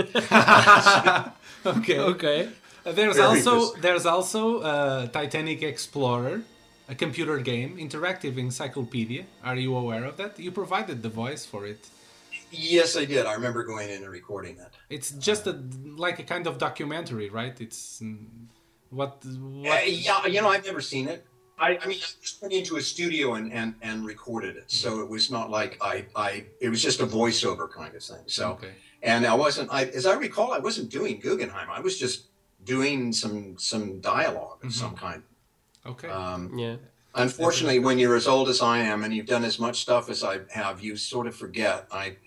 Speaker 2: Okay.
Speaker 1: Okay.
Speaker 2: There's also Titanic Explorer, a computer game, interactive encyclopedia. Are you aware of that? You provided the voice for it.
Speaker 5: Yes, I did. I remember going in and recording that.
Speaker 2: It's just like a kind of documentary, right? It's what
Speaker 5: Yeah, I've never seen it. I mean, I just went into a studio and recorded it. So it was not like it was just a voiceover kind of thing. So,
Speaker 2: Okay.
Speaker 5: and as I recall, I wasn't doing Guggenheim. I was just doing some dialogue of some kind.
Speaker 2: Okay.
Speaker 1: Yeah.
Speaker 5: Unfortunately, when you're as old as I am and you've done as much stuff as I have, you sort of forget.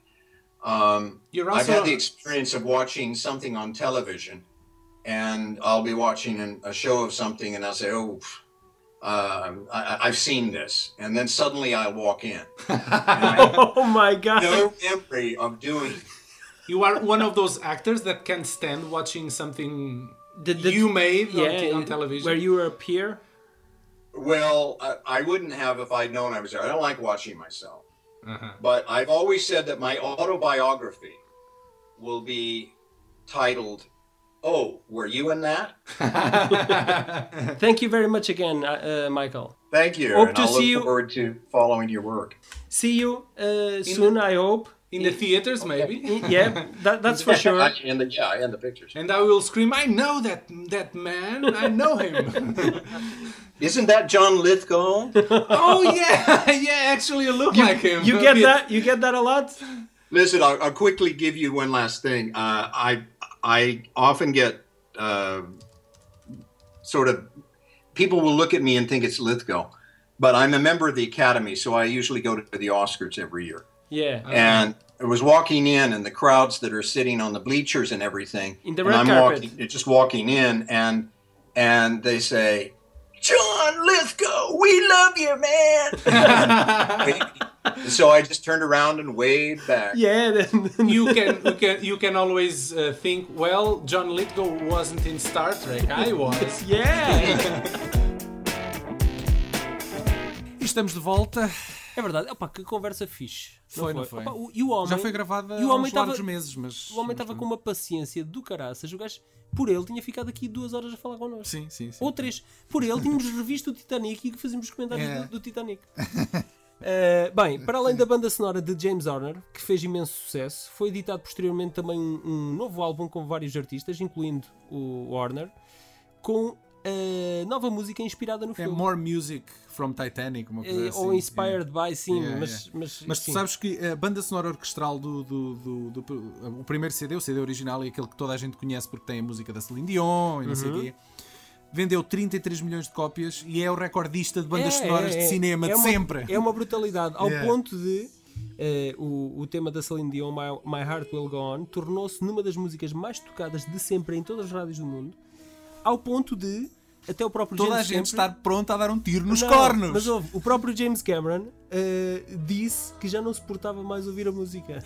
Speaker 2: You're
Speaker 5: I've
Speaker 2: also
Speaker 5: had the experience of watching something on television, and I'll be watching a show of something, and I'll say, "Oh, I've seen this," and then suddenly I walk in. And I have
Speaker 1: Oh my god.
Speaker 5: no memory of doing.
Speaker 2: you are one of those actors that can stand watching something
Speaker 1: The-
Speaker 2: you made
Speaker 1: Yeah,
Speaker 2: on television.
Speaker 1: where you were a peer.
Speaker 5: Well, I wouldn't have if I'd known I was there. I don't like watching myself.
Speaker 2: Uh-huh.
Speaker 5: But I've always said that my autobiography will be titled, "Oh, were you in that?"
Speaker 1: Thank you very much again, Michael.
Speaker 5: Thank you.
Speaker 1: Hope
Speaker 5: and
Speaker 1: to
Speaker 5: I'll
Speaker 1: see
Speaker 5: look
Speaker 1: you-
Speaker 5: forward to following your work.
Speaker 1: See you soon, I hope.
Speaker 4: In the theaters, maybe.
Speaker 1: Yeah, that's for sure.
Speaker 5: And the pictures.
Speaker 4: And I will scream, I know that man. I know him.
Speaker 5: Isn't that John Lithgow?
Speaker 4: Oh, yeah. Yeah, actually, you look like him.
Speaker 1: You get that? You get that a lot?
Speaker 5: Listen, I'll quickly give you one last thing. I often get sort of, people will look at me and think it's Lithgow, but I'm a member of the Academy, so I usually go to the Oscars every year.
Speaker 1: Yeah.
Speaker 5: And I was walking in, and the crowds that are sitting on the bleachers and everything,
Speaker 1: in the
Speaker 5: and
Speaker 1: red
Speaker 5: I'm
Speaker 1: carpet.
Speaker 5: just walking in, and they say, John Lithgow, we love you, man. So I just turned around and waved back.
Speaker 1: Yeah.
Speaker 4: You can always think, well, John Lithgow wasn't in Star Trek. I was.
Speaker 1: Yeah.
Speaker 2: E estamos de volta.
Speaker 1: É verdade. Opa, que conversa fixe.
Speaker 2: Não foi?
Speaker 1: Opa, e o homem,
Speaker 2: já foi gravada
Speaker 1: e o
Speaker 2: há
Speaker 1: homem
Speaker 2: uns largos meses, mas...
Speaker 1: O homem estava com uma paciência do caraças. O gajo, por ele, tinha ficado aqui 2 horas a falar connosco.
Speaker 2: Sim.
Speaker 1: Ou 3. Por ele, tínhamos revisto o Titanic e que fazíamos comentários do Titanic. Bem, para além da banda sonora de James Horner, que fez imenso sucesso, foi editado posteriormente também um novo álbum com vários artistas, incluindo o Horner, com nova música inspirada no filme.
Speaker 2: More Music from Titanic, uma coisa assim.
Speaker 1: Ou Inspired by, sim. Mas
Speaker 2: tu sabes que a banda sonora orquestral o primeiro CD, o CD original, é aquele que toda a gente conhece porque tem a música da Celine Dion e não sei o quê, vendeu 33 milhões de cópias e é o recordista de bandas sonoras de cinema de sempre.
Speaker 1: É uma brutalidade, ao ponto de o tema da Celine Dion, My Heart Will Go On, tornou-se numa das músicas mais tocadas de sempre em todas as rádios do mundo, ao ponto de até o próprio
Speaker 2: toda
Speaker 1: James
Speaker 2: a gente
Speaker 1: Cameron
Speaker 2: estar pronta a dar um tiro nos cornos.
Speaker 1: Mas o próprio James Cameron disse que já não suportava mais ouvir a música.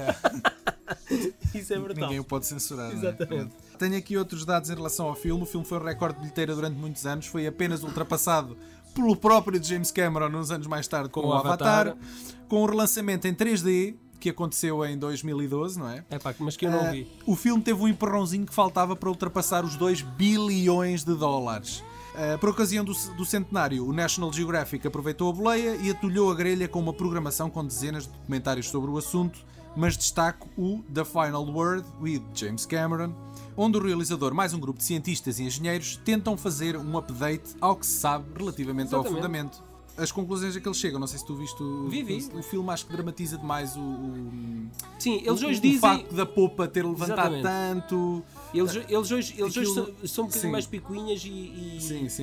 Speaker 1: Isso é verdade.
Speaker 2: Ninguém o pode censurar.
Speaker 1: Exatamente.
Speaker 2: Tenho aqui outros dados em relação ao filme. O filme foi um recorde de bilheteira durante muitos anos. Foi apenas ultrapassado pelo próprio James Cameron uns anos mais tarde com o Avatar. Com o relançamento em 3D, que aconteceu em 2012, não é?
Speaker 1: Mas que eu não vi.
Speaker 2: O filme teve um empurrãozinho que faltava para ultrapassar os 2 bilhões de dólares. Por ocasião do centenário, o National Geographic aproveitou a boleia e atulhou a grelha com uma programação com dezenas de documentários sobre o assunto, mas destaco o The Final Word with James Cameron, onde o realizador mais um grupo de cientistas e engenheiros tentam fazer um update ao que se sabe relativamente ao fundamento. As conclusões a que eles chegam, não sei se tu viste o filme, acho que dramatiza demais
Speaker 1: Sim, eles hoje
Speaker 2: o
Speaker 1: dizem...
Speaker 2: facto da popa ter levantado tanto.
Speaker 1: Eles hoje são um bocadinho mais picuinhas e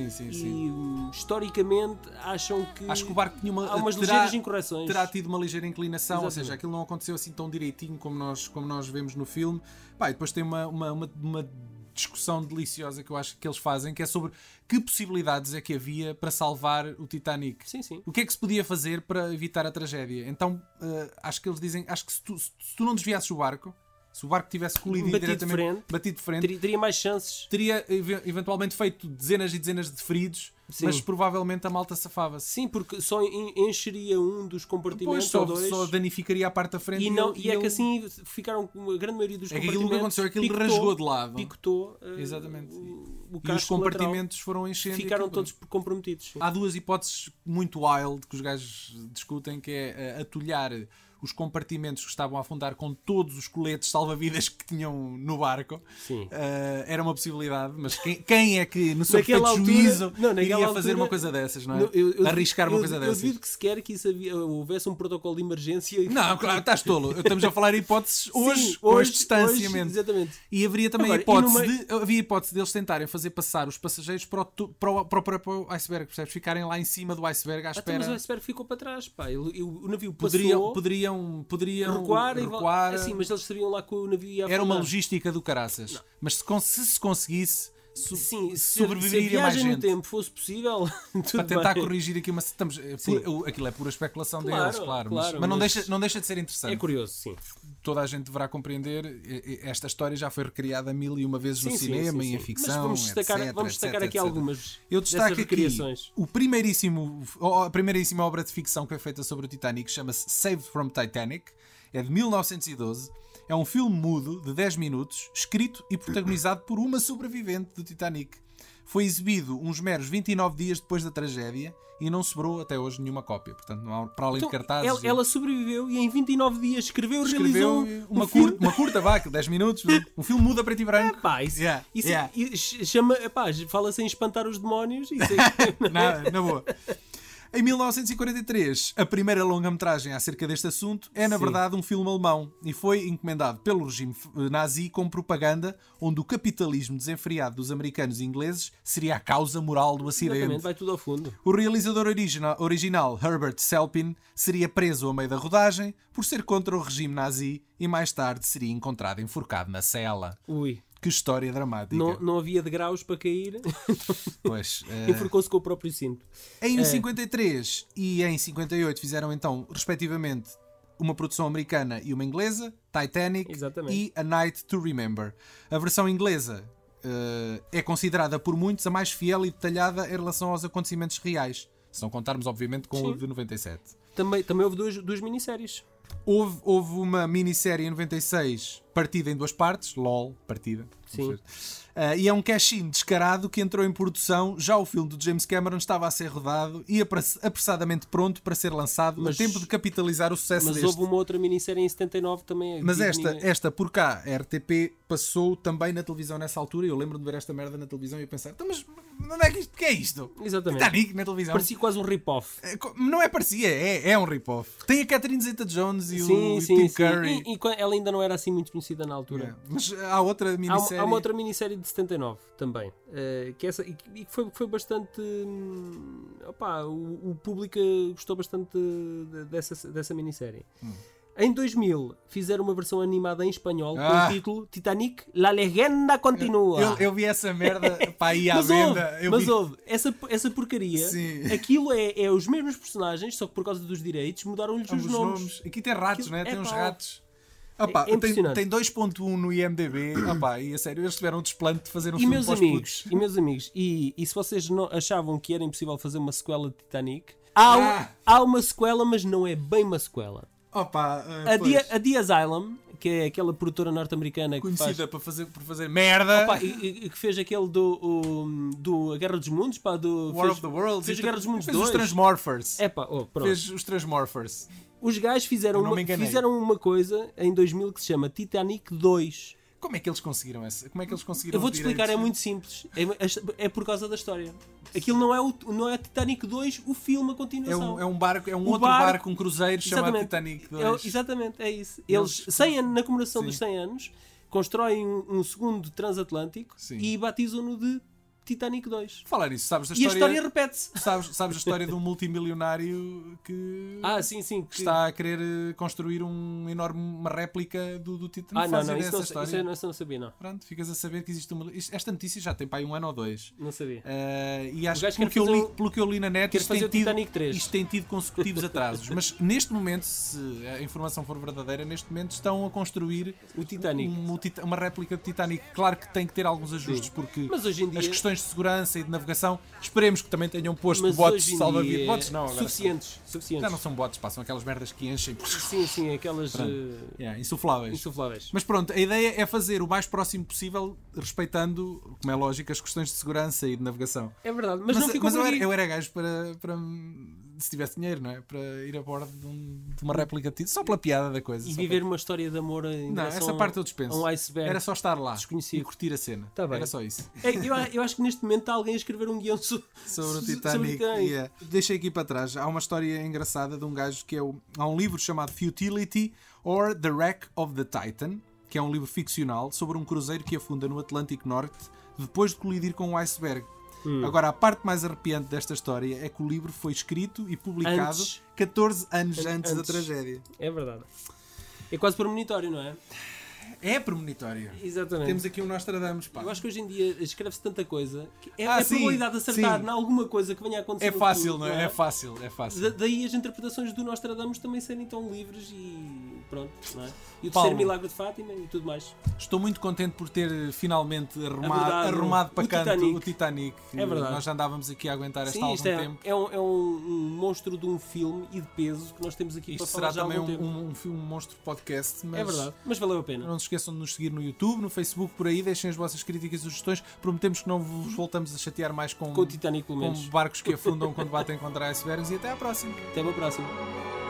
Speaker 1: historicamente acham que...
Speaker 2: Acho que o barco tinha
Speaker 1: há umas ligeiras incorreções.
Speaker 2: Terá tido uma ligeira inclinação,
Speaker 1: Exatamente.
Speaker 2: ou seja, aquilo não aconteceu assim tão direitinho como nós vemos no filme. E depois tem uma discussão deliciosa que eu acho que eles fazem, que é sobre que possibilidades é que havia para salvar o Titanic.
Speaker 1: Sim.
Speaker 2: O que é que se podia fazer para evitar a tragédia? Então, acho que eles dizem, acho que se tu não desviasses o barco, se o barco tivesse colidido diretamente, batido de frente,
Speaker 1: teria mais chances.
Speaker 2: Teria eventualmente feito dezenas e dezenas de feridos, mas provavelmente a malta safava-se.
Speaker 1: Sim, porque só encheria um dos compartimentos,
Speaker 2: só danificaria a parte da frente.
Speaker 1: Que assim ficaram com a grande maioria dos compartimentos.
Speaker 2: Aquilo que aconteceu, aquilo rasgou de lado.
Speaker 1: Picotou.
Speaker 2: Exatamente.
Speaker 1: E
Speaker 2: os compartimentos foram enchendo.
Speaker 1: Ficaram todos comprometidos.
Speaker 2: Há 2 hipóteses muito wild que os gajos discutem, que é atulhar os compartimentos que estavam a afundar com todos os coletes salva-vidas que tinham no barco.
Speaker 1: Sim.
Speaker 2: Era uma possibilidade, mas quem é que no seu perfeito juízo iria fazer uma coisa dessas, não é? Arriscar uma coisa dessas.
Speaker 1: Eu duvido que sequer que houvesse um protocolo de emergência.
Speaker 2: Não, claro, estás tolo. Estamos a falar em hipóteses hoje, com este distanciamento.
Speaker 1: Exatamente.
Speaker 2: E haveria também havia hipótese deles tentarem fazer passar os passageiros para o próprio iceberg, percebes? Ficarem lá em cima do iceberg à espera.
Speaker 1: Mas o iceberg ficou para trás, pá. O navio passou...
Speaker 2: Poderiam
Speaker 1: recuar. Assim, mas eles sabiam lá que o navio ia afundar.
Speaker 2: Era uma logística do caraças. Não. Mas se conseguisse, sobreviveria
Speaker 1: se a
Speaker 2: mais gente.
Speaker 1: no tempo fosse possível,
Speaker 2: para tentar
Speaker 1: bem.
Speaker 2: corrigir aqui aquilo é pura especulação deles, claro. Mas não deixa de ser interessante.
Speaker 1: É curioso, sim.
Speaker 2: Toda a gente deverá compreender, esta história já foi recriada 1001 vezes no cinema e em ficção.
Speaker 1: Mas vamos destacar aqui algumas.
Speaker 2: Eu destaco aqui
Speaker 1: recriações.
Speaker 2: A primeiríssima obra de ficção que foi feita sobre o Titanic, chama-se Saved from Titanic, é de 1912. É um filme mudo de 10 minutos, escrito e protagonizado por uma sobrevivente do Titanic. foi exibido uns meros 29 dias depois da tragédia e não sobrou até hoje nenhuma cópia. Portanto, não há, para além de cartazes...
Speaker 1: Ela sobreviveu e em 29 dias escreveu
Speaker 2: realizou
Speaker 1: uma
Speaker 2: curta, vá, 10 minutos, um filme mudo a preto e branco.
Speaker 1: Fala-se em espantar os demónios.
Speaker 2: Na boa. Em 1943, a primeira longa-metragem acerca deste assunto é, na verdade, um filme alemão e foi encomendado pelo regime nazi como propaganda, onde o capitalismo desenfreado dos americanos e ingleses seria a causa moral do acidente.
Speaker 1: Exatamente, vai tudo ao fundo.
Speaker 2: O realizador original, Herbert Selpin, seria preso ao meio da rodagem por ser contra o regime nazi e mais tarde seria encontrado enforcado na cela.
Speaker 1: Ui.
Speaker 2: Que história dramática.
Speaker 1: Não havia degraus para cair.
Speaker 2: Pois.
Speaker 1: Enforcou-se com o próprio cinto.
Speaker 2: Em 53 e em 58 fizeram então, respectivamente, uma produção americana e uma inglesa, Titanic.
Speaker 1: Exatamente.
Speaker 2: E A Night to Remember. A versão inglesa é considerada por muitos a mais fiel e detalhada em relação aos acontecimentos reais. Se não contarmos, obviamente, com o de 97.
Speaker 1: Também houve duas minisséries.
Speaker 2: Houve uma minissérie em 96 partida em 2 partes, LOL, partida.
Speaker 1: Sim.
Speaker 2: E é um cash-in descarado que entrou em produção. Já o filme do James Cameron estava a ser rodado e apressadamente pronto para ser lançado, a tempo de capitalizar o sucesso deste.
Speaker 1: Mas houve uma outra minissérie em 79 também.
Speaker 2: Mas esta por cá, a RTP passou também na televisão nessa altura. Eu lembro-me de ver esta merda na televisão e eu pensar, então, mas onde é que isto? O que é isto?
Speaker 1: Exatamente.
Speaker 2: Titanic na televisão.
Speaker 1: Parecia quase um rip-off.
Speaker 2: Não é parecia, é um rip-off. Tem a Catherine Zeta-Jones e o Tim Curry.
Speaker 1: E ela ainda não era assim muito conhecida na altura.
Speaker 2: Mas há outra minissérie.
Speaker 1: Há uma outra minissérie de 79 também. Que foi bastante. O público gostou bastante dessa minissérie. Em 2000 fizeram uma versão animada em espanhol com o título Titanic, La Legenda Continua.
Speaker 2: Eu vi essa merda para ir à venda.
Speaker 1: Houve essa porcaria. Sim. Aquilo é os mesmos personagens, só que por causa dos direitos mudaram-lhes os nomes.
Speaker 2: Aqui tem ratos, né? Tem uns ratos. Tem 2.1 no IMDb. E a sério, eles tiveram o desplante de fazer um filme para os putos.
Speaker 1: E meus amigos, e se vocês não achavam que era impossível fazer uma sequela de Titanic, há uma sequela, mas não é bem uma sequela. A The Asylum, que é aquela produtora norte-americana
Speaker 2: conhecida por fazer merda,
Speaker 1: e que fez aquele do A Guerra dos Mundos,
Speaker 2: War of the Worlds,
Speaker 1: fez a Guerra dos Mundos 2,
Speaker 2: os Transmorphers.
Speaker 1: Fez
Speaker 2: os Transmorphers.
Speaker 1: Os gajos fizeram uma coisa em 2000 que se chama Titanic 2.
Speaker 2: Como é que eles conseguiram essa?
Speaker 1: Eu vou-te explicar, é muito simples. É por causa da história. Aquilo não é Titanic 2, o filme a continuação.
Speaker 2: É um outro barco, um cruzeiro chamado Titanic 2.
Speaker 1: Exatamente, é isso. Eles, na comemoração dos 100 anos, constroem um segundo transatlântico e batizam-no de Titanic 2.
Speaker 2: Falar nisso, sabes a
Speaker 1: história... E a história repete-se.
Speaker 2: Sabes a história de um multimilionário que está a querer construir uma réplica do Titanic.
Speaker 1: Isso não sabia, não.
Speaker 2: Pronto, ficas a saber que existe esta notícia já tem para aí 1 ano ou 2.
Speaker 1: Não sabia.
Speaker 2: E acho que pelo que eu li na net, isto tem tido consecutivos atrasos. Mas neste momento, se a informação for verdadeira, neste momento estão a construir
Speaker 1: o Titanic.
Speaker 2: Uma réplica de Titanic. Claro que tem que ter alguns ajustes, porque
Speaker 1: mas hoje em dia...
Speaker 2: as questões de segurança e de navegação, esperemos que também tenham posto botes de salva-vidas. Botes não,
Speaker 1: suficientes.
Speaker 2: Já não são botes, são aquelas merdas que enchem.
Speaker 1: Sim, aquelas
Speaker 2: insufláveis. Mas pronto, a ideia é fazer o mais próximo possível, respeitando, como é lógico, as questões de segurança e de navegação.
Speaker 1: É verdade, mas não ficou
Speaker 2: eu era gajo para se tivesse dinheiro, não é? Para ir a bordo de uma réplica de só pela piada da coisa.
Speaker 1: E viver uma história de amor
Speaker 2: essa parte eu dispenso.
Speaker 1: Um iceberg.
Speaker 2: Era só estar lá
Speaker 1: desconhecido
Speaker 2: e curtir a cena.
Speaker 1: Tá bem.
Speaker 2: Era só isso.
Speaker 1: Eu acho que neste momento está alguém a escrever um guião
Speaker 2: sobre o Titanic. Deixei aqui para trás. Há uma história engraçada de um gajo que há um livro chamado Futility or The Wreck of the Titan, que é um livro ficcional sobre um cruzeiro que afunda no Atlântico Norte depois de colidir com um iceberg. Agora, a parte mais arrepiante desta história é que o livro foi escrito e publicado 14 anos antes da tragédia.
Speaker 1: É verdade. É quase premonitório, não é?
Speaker 2: É premonitório.
Speaker 1: Exatamente.
Speaker 2: Temos aqui um Nostradamus, pá.
Speaker 1: Eu acho que hoje em dia escreve-se tanta coisa que a probabilidade de acertar em alguma coisa que venha a acontecer.
Speaker 2: É fácil, não é? É fácil.
Speaker 1: Daí as interpretações do Nostradamus também serem tão livres e pronto, não é? E o
Speaker 2: Paulo.
Speaker 1: terceiro milagre de Fátima e tudo mais.
Speaker 2: Estou muito contente por ter finalmente
Speaker 1: Abordado
Speaker 2: arrumado para
Speaker 1: o
Speaker 2: canto
Speaker 1: Titanic.
Speaker 2: o Titanic.
Speaker 1: É verdade.
Speaker 2: Nós já andávamos aqui a aguentar esta há
Speaker 1: Sim,
Speaker 2: algum
Speaker 1: isto
Speaker 2: tempo.
Speaker 1: é um monstro de um filme e de peso que nós temos aqui
Speaker 2: Isto
Speaker 1: para falar
Speaker 2: será
Speaker 1: já há
Speaker 2: também
Speaker 1: algum tempo.
Speaker 2: um filme monstro podcast, mas
Speaker 1: É verdade, mas valeu a pena.
Speaker 2: não se esqueçam de nos seguir no YouTube, no Facebook, por aí, deixem as vossas críticas e sugestões. Prometemos que não vos voltamos a chatear mais com
Speaker 1: Com o Titanic, pelo
Speaker 2: com
Speaker 1: menos.
Speaker 2: barcos que afundam quando batem contra icebergs, e até à próxima.
Speaker 1: Até uma próxima.